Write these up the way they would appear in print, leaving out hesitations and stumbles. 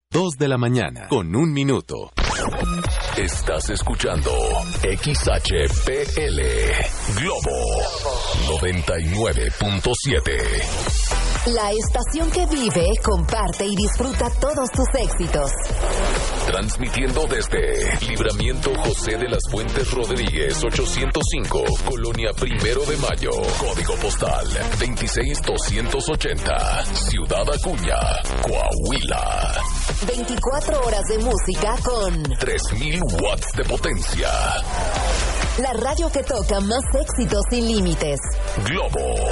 2 de la mañana, con 1 minuto. Estás escuchando XHPL Globo 99.7. La estación que vive, comparte y disfruta todos tus éxitos. Transmitiendo desde Libramiento José de las Fuentes Rodríguez 805, Colonia Primero de Mayo, código postal 26280, Ciudad Acuña, Coahuila. 24 horas de música con 3000 watts de potencia. La radio que toca más éxitos sin límites. Globo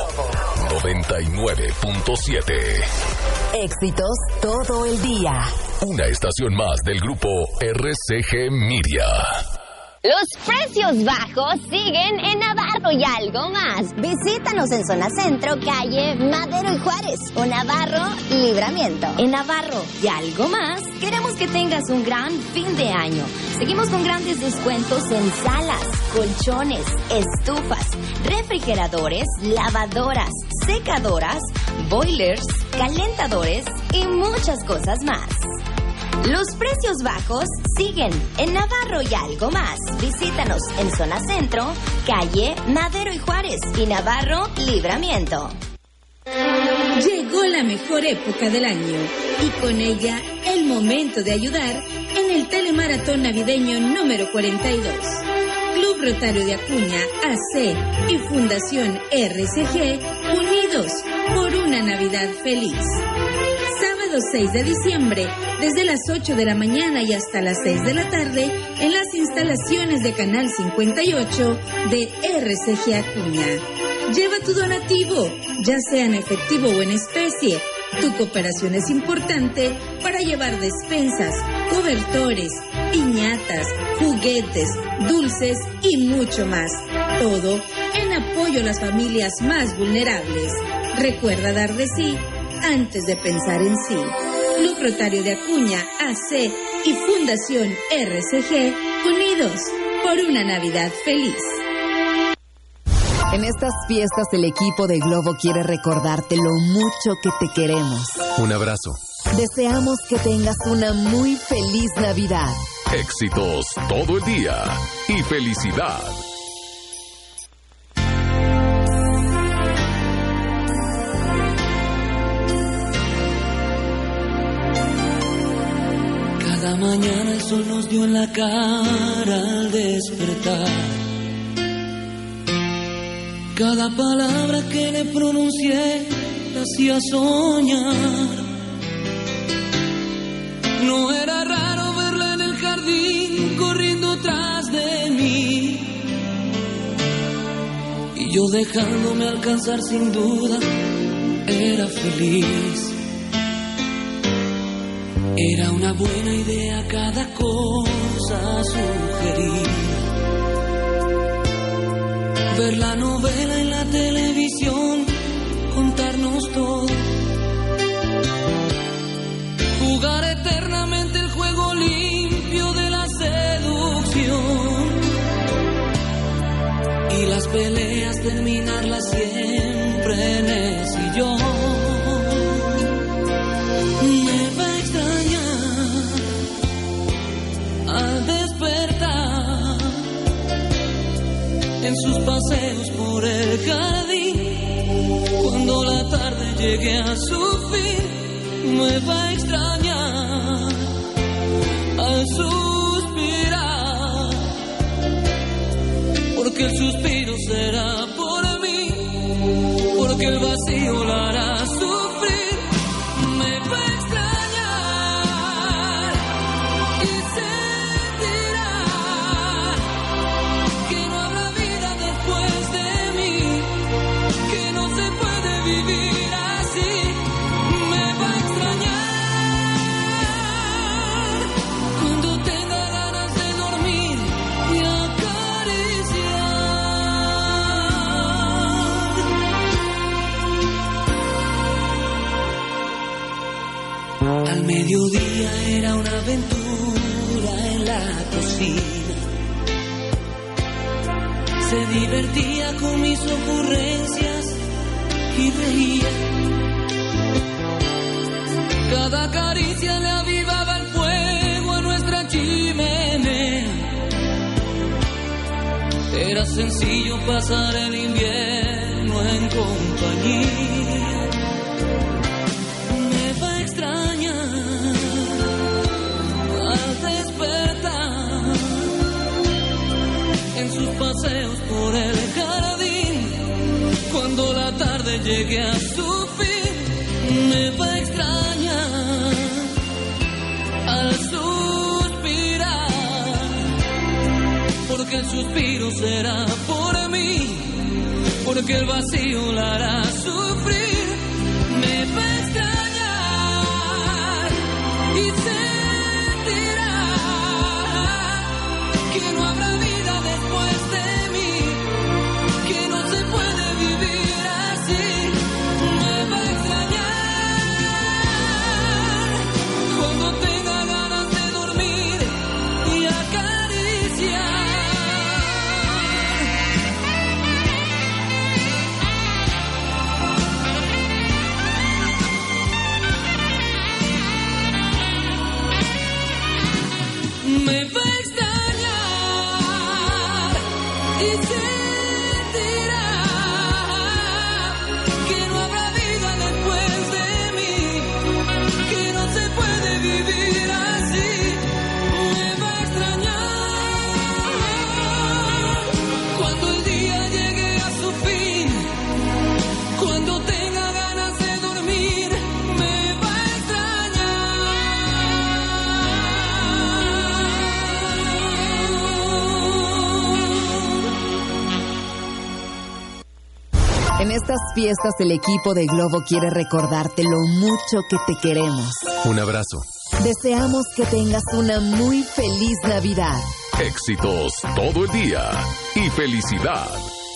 99.7. Éxitos todo el día. Una estación más del grupo RCG Miria. Los precios bajos siguen en Navarro y algo más. Visítanos en Zona Centro, calle Madero y Juárez, o Navarro Libramiento. En Navarro y algo más, queremos que tengas un gran fin de año. Seguimos con grandes descuentos en salas, colchones, estufas, refrigeradores, lavadoras, secadoras, boilers, calentadores y muchas cosas más. Los precios bajos siguen en Navarro y algo más. Visítanos en Zona Centro, calle Madero y Juárez, y Navarro Libramiento. Llegó la mejor época del año y con ella el momento de ayudar en el telemaratón navideño número 42. Club Rotario de Acuña, AC y Fundación RCG, unidos por una Navidad feliz. Sábado 6 de diciembre, desde las 8 de la mañana y hasta las 6 de la tarde, en las instalaciones de Canal 58 de RCG Acuña. Lleva tu donativo, ya sea en efectivo o en especie. Tu cooperación es importante para llevar despensas, cobertores, piñatas, juguetes, dulces y mucho más. Todo en apoyo a las familias más vulnerables. Recuerda dar de sí antes de pensar en sí. Club Rotario de Acuña, AC y Fundación RCG, unidos por una Navidad feliz. En estas fiestas el equipo de Globo quiere recordarte lo mucho que te queremos. Un abrazo. Deseamos que tengas una muy feliz Navidad. Éxitos todo el día y felicidad. Cada mañana el sol nos dio en la cara al despertar. Cada palabra que le pronuncié la hacía soñar. No era raro verla en el jardín corriendo tras de mí, y yo dejándome alcanzar sin duda era feliz. Era una buena idea cada cosa sugerir. Ver la novela en la televisión, contarnos todo. Jugar eternamente el juego limpio de la seducción. Y las peleas terminarlas siempre en el sillón. Me va a extrañar al despertar en sus paseos por el jardín. Cuando la tarde llegue a su fin, me va a extrañar al suspirar, porque el suspiro será por mí, porque el vacío la hará sufrir. Me va a extrañar y sentirá que no habrá vida después de mí, que no se puede vivir así. Me va a extrañar cuando tenga ganas de dormir y acariciar. Al mediodía era una aventura en la cocina. Se divertía con mis ocurrencias y reía. Cada caricia le avivaba Era sencillo pasar el invierno en compañía. Me va a extrañar al despertar en sus paseos por el jardín. Cuando la tarde llegue a su fin, me va a extrañar al suspirar, porque el suspiro será por mí, porque el vacío la hará sufrir. Me va a extrañar y sentirá que no habrá vida después de mí, que no se puede vivir así. Me va a extrañar cuando tenga ganas de dormir y acariciar. Me va a extrañar y sentirá que no habrá vida después de mí, que no se puede vivir así. Me va a extrañar cuando el día llegue a su fin, cuando tenga ganas de dormir. Me va a En estas fiestas el equipo de Globo quiere recordarte lo mucho que te queremos. Un abrazo. Deseamos que tengas una muy feliz Navidad. Éxitos todo el día y felicidad